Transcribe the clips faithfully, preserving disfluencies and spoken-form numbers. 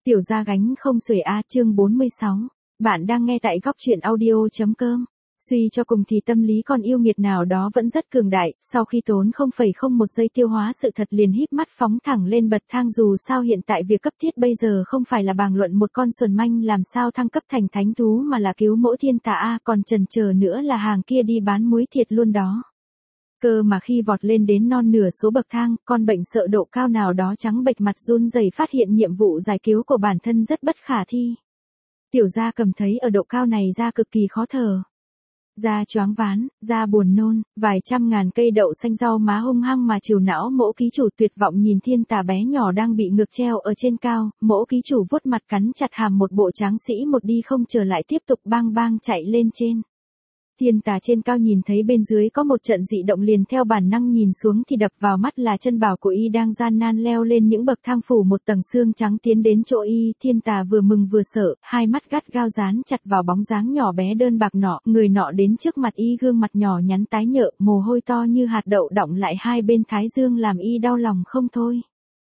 Tiểu gia gánh không xuể a, chương bốn mươi sáu. Bạn đang nghe tại góc truyện audio.com. Suy cho cùng thì tâm lý con yêu nghiệt nào đó vẫn rất cường đại, sau khi tốn không phẩy không một giây tiêu hóa sự thật liền híp mắt phóng thẳng lên bậc thang. Dù sao hiện tại việc cấp thiết bây giờ không phải là bàn luận một con xuẩn manh làm sao thăng cấp thành thánh thú mà là cứu mỗi thiên tà a, còn chần chờ nữa là hàng kia đi bán muối thiệt luôn đó. Cơ mà khi vọt lên đến non nửa số bậc thang, con bệnh sợ độ cao nào đó trắng bệch mặt run rẩy phát hiện nhiệm vụ giải cứu của bản thân rất bất khả thi. Tiểu gia cầm thấy ở độ cao này da cực kỳ khó thở. Da choáng váng, da buồn nôn, vài trăm ngàn cây đậu xanh rau má hung hăng mà chiều não mỗ ký chủ tuyệt vọng nhìn thiên tà bé nhỏ đang bị ngược treo ở trên cao, mỗ ký chủ vuốt mặt cắn chặt hàm một bộ tráng sĩ một đi không trở lại tiếp tục bang bang chạy lên trên. Thiên tà trên cao nhìn thấy bên dưới có một trận dị động liền theo bản năng nhìn xuống thì đập vào mắt là chân bảo của y đang gian nan leo lên những bậc thang phủ một tầng xương trắng tiến đến chỗ y. Thiên tà vừa mừng vừa sợ, hai mắt gắt gao dán chặt vào bóng dáng nhỏ bé đơn bạc nọ, người nọ đến trước mặt y gương mặt nhỏ nhắn tái nhợt, mồ hôi to như hạt đậu đọng lại hai bên thái dương làm y đau lòng không thôi.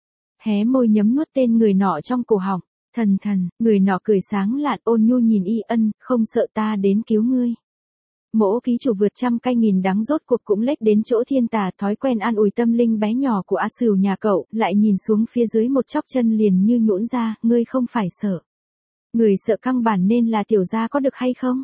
Hé môi nhấm nuốt tên người nọ trong cổ họng, thần thần, người nọ cười sáng lạn ôn nhu nhìn y, ân, không sợ ta đến cứu ngươi. Mỗ ký chủ vượt trăm cay nghìn đắng rốt cuộc cũng lết đến chỗ thiên tà, thói quen an ủi tâm linh bé nhỏ của A Sửu nhà cậu, lại nhìn xuống phía dưới một chóc chân liền như nhũn ra, ngươi không phải sợ. Người sợ căng bản nên là tiểu gia có được hay không?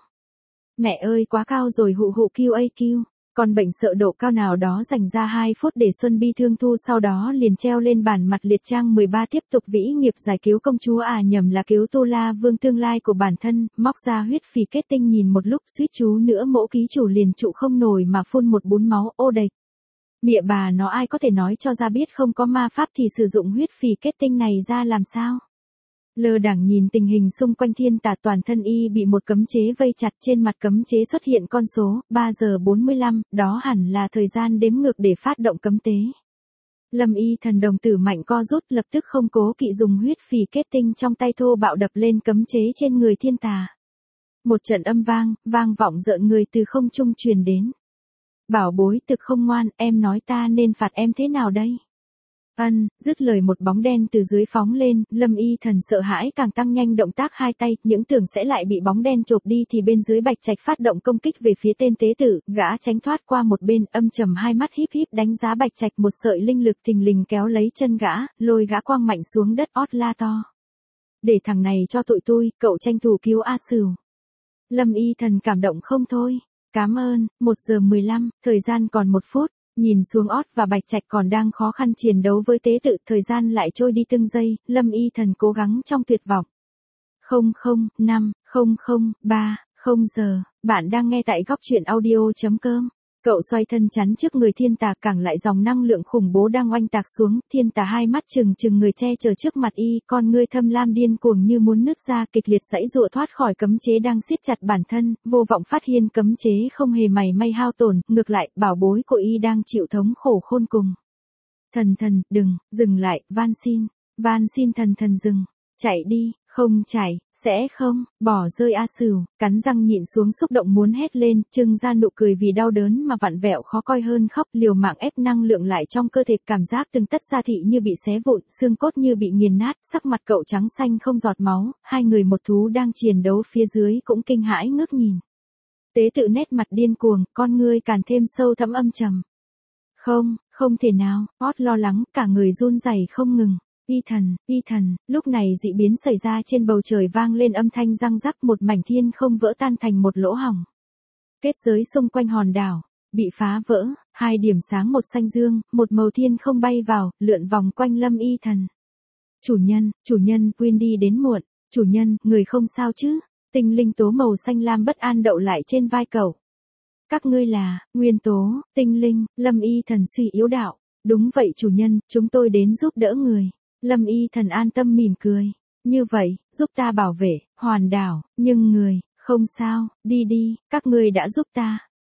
Mẹ ơi quá cao rồi hụ hụ kêu ây kêu. Còn bệnh sợ độ cao nào đó dành ra hai phút để Xuân Bi thương thu, sau đó liền treo lên bản mặt liệt trang mười ba tiếp tục vĩ nghiệp giải cứu công chúa à nhầm là cứu Tu La Vương tương lai của bản thân, móc ra huyết phì kết tinh nhìn một lúc suýt chú nữa mỗ ký chủ liền trụ không nổi mà phun một bún máu, ô đệch. Mẹ bà nó ai có thể nói cho ra biết không có ma pháp thì sử dụng huyết phì kết tinh này ra làm sao? Lơ đãng nhìn tình hình xung quanh thiên tà toàn thân y bị một cấm chế vây chặt, trên mặt cấm chế xuất hiện con số, ba giờ bốn mươi lăm, đó hẳn là thời gian đếm ngược để phát động cấm tế. Lâm y thần đồng tử mạnh co rút lập tức không cố kỵ dùng huyết phì kết tinh trong tay thô bạo đập lên cấm chế trên người thiên tà. Một trận âm vang, vang vọng rợn người từ không trung truyền đến. Bảo bối thực không ngoan, em nói ta nên phạt em thế nào đây? Ân, dứt lời một bóng đen từ dưới phóng lên, Lâm y thần sợ hãi càng tăng nhanh động tác hai tay, những tưởng sẽ lại bị bóng đen chộp đi thì bên dưới bạch trạch phát động công kích về phía tên tế tử, gã tránh thoát qua một bên, âm trầm hai mắt híp híp đánh giá bạch trạch một sợi linh lực thình lình kéo lấy chân gã, lôi gã quăng mạnh xuống đất ót la to. Để thằng này cho tụi tôi, cậu tranh thủ cứu A Sửu. Lâm y thần cảm động không thôi, cảm ơn, một giờ mười lăm, thời gian còn một phút. Nhìn xuống ót và bạch trạch còn đang khó khăn chiến đấu với tế tự, thời gian lại trôi đi từng giây, Lâm y thần cố gắng trong tuyệt vọng. Không không, năm, không không, ba, không giờ, bạn đang nghe tại góc truyện audio.com. Cậu xoay thân chắn trước người thiên tà, cảng lại dòng năng lượng khủng bố đang oanh tạc xuống, thiên tà hai mắt trừng trừng người che chở trước mặt y, con ngươi thâm lam điên cuồng như muốn nứt ra, kịch liệt giãy giụa thoát khỏi cấm chế đang siết chặt bản thân, vô vọng phát hiện cấm chế không hề mảy may hao tổn, ngược lại, bảo bối của y đang chịu thống khổ khôn cùng. Thần thần, đừng, dừng lại, van xin, van xin thần thần dừng, chạy đi. Không chạy, sẽ không, bỏ rơi A Sửu, cắn răng nhịn xuống xúc động muốn hét lên, trưng ra nụ cười vì đau đớn mà vặn vẹo khó coi hơn khóc, liều mạng ép năng lượng lại trong cơ thể, cảm giác từng tất da thị như bị xé vụn, xương cốt như bị nghiền nát, sắc mặt cậu trắng xanh không giọt máu, hai người một thú đang chiến đấu phía dưới cũng kinh hãi ngước nhìn. Tế tự nét mặt điên cuồng, con ngươi càng thêm sâu thẫm âm trầm. Không, không thể nào, Ót lo lắng, cả người run rẩy không ngừng. Y thần, y thần, lúc này dị biến xảy ra trên bầu trời vang lên âm thanh răng rắc, một mảnh thiên không vỡ tan thành một lỗ hổng. Kết giới xung quanh hòn đảo, bị phá vỡ, hai điểm sáng một xanh dương, một màu thiên không bay vào, lượn vòng quanh Lâm y thần. Chủ nhân, chủ nhân, Wendy đến muộn, chủ nhân, người không sao chứ, tinh linh tố màu xanh lam bất an đậu lại trên vai cậu. Các ngươi là, nguyên tố, tinh linh, Lâm y thần suy yếu đạo, đúng vậy chủ nhân, chúng tôi đến giúp đỡ người. Lâm y thần an tâm mỉm cười. Như vậy, giúp ta bảo vệ, hoàn đảo, nhưng người, không sao, đi đi, các ngươi đã giúp ta.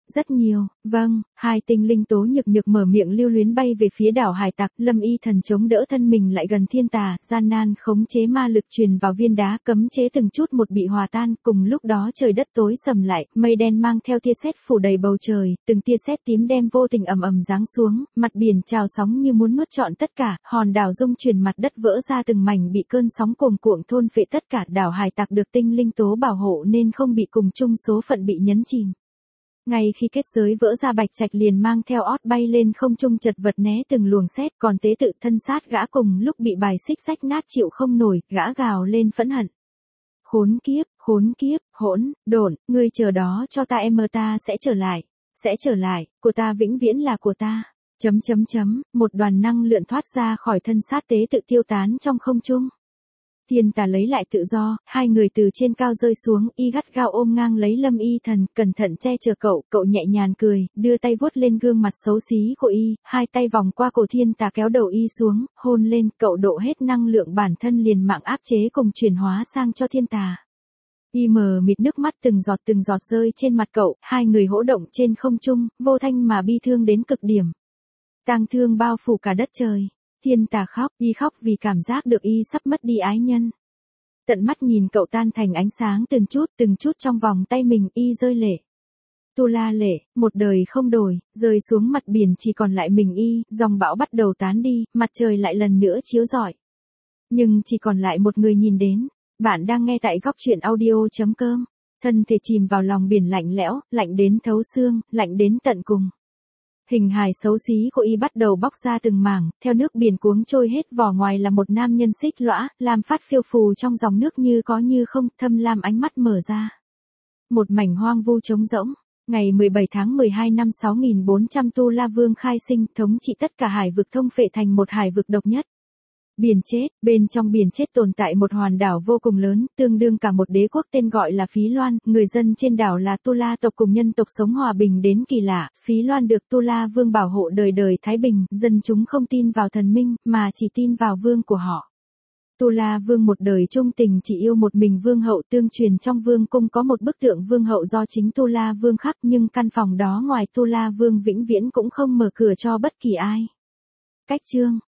Rất nhiều, vâng, hai tinh linh tố nhược nhược mở miệng lưu luyến bay về phía đảo hải tặc, Lâm Y Thần chống đỡ thân mình lại gần thiên tà, gian nan khống chế ma lực truyền vào viên đá cấm chế từng chút một bị hòa tan, cùng lúc đó trời đất tối sầm lại, mây đen mang theo tia sét phủ đầy bầu trời, từng tia sét tím đen vô tình ầm ầm giáng xuống, mặt biển trào sóng như muốn nuốt trọn tất cả, hòn đảo rung chuyển mặt đất vỡ ra từng mảnh bị cơn sóng cuồn cuộn thôn phệ tất cả, đảo hải tặc được tinh linh tố bảo hộ nên không bị cùng chung số phận bị nhấn chìm. Ngay khi kết giới vỡ ra Bạch Trạch liền mang theo ót bay lên không trung chật vật né từng luồng sét, còn tế tự thân sát gã cùng lúc bị bài xích rách nát chịu không nổi, gã gào lên phẫn hận. Khốn kiếp, khốn kiếp, hỗn, độn, ngươi chờ đó cho ta em mơ ta sẽ trở lại, sẽ trở lại, của ta vĩnh viễn là của ta. Chấm chấm chấm, một đoàn năng lượng thoát ra khỏi thân sát tế tự tiêu tán trong không trung. Thiên tà lấy lại tự do, hai người từ trên cao rơi xuống, y gắt gao ôm ngang lấy Lâm Y Thần, cẩn thận che chở cậu, cậu nhẹ nhàng cười, đưa tay vuốt lên gương mặt xấu xí của y, hai tay vòng qua cổ thiên tà kéo đầu y xuống, hôn lên, cậu độ hết năng lượng bản thân liền mạng áp chế cùng chuyển hóa sang cho thiên tà. Y mờ mịt nước mắt từng giọt từng giọt rơi trên mặt cậu, hai người hỗ động trên không trung, vô thanh mà bi thương đến cực điểm. Tang thương bao phủ cả đất trời. Thiên tà khóc, y khóc vì cảm giác được y sắp mất đi ái nhân. Tận mắt nhìn cậu tan thành ánh sáng từng chút từng chút trong vòng tay mình, y rơi lệ. Tu La lệ, một đời không đổi, rơi xuống mặt biển chỉ còn lại mình y, dòng bão bắt đầu tán đi, mặt trời lại lần nữa chiếu rọi. Nhưng chỉ còn lại một người nhìn đến. Bạn đang nghe tại góc truyện audio chấm com. Thân thể chìm vào lòng biển lạnh lẽo, lạnh đến thấu xương, lạnh đến tận cùng. Hình hài xấu xí của y bắt đầu bóc ra từng mảng, theo nước biển cuống trôi hết, vỏ ngoài là một nam nhân xích lõa, lam phát phiêu phù trong dòng nước như có như không, thâm lam ánh mắt mở ra. Một mảnh hoang vu trống rỗng. Ngày mười bảy tháng mười hai năm sáu nghìn bốn trăm Tu La Vương khai sinh, thống trị tất cả hải vực thông phệ thành một hải vực độc nhất. Biển chết, bên trong biển chết tồn tại một hòn đảo vô cùng lớn, tương đương cả một đế quốc tên gọi là Phí Loan, người dân trên đảo là Tu La tộc cùng nhân tộc sống hòa bình đến kỳ lạ, Phí Loan được Tu La Vương bảo hộ đời đời thái bình, dân chúng không tin vào thần minh, mà chỉ tin vào vương của họ. Tu La Vương một đời trung tình chỉ yêu một mình vương hậu, tương truyền trong vương cung có một bức tượng vương hậu do chính Tu La Vương khắc, nhưng căn phòng đó ngoài Tu La Vương vĩnh viễn cũng không mở cửa cho bất kỳ ai. Cách chương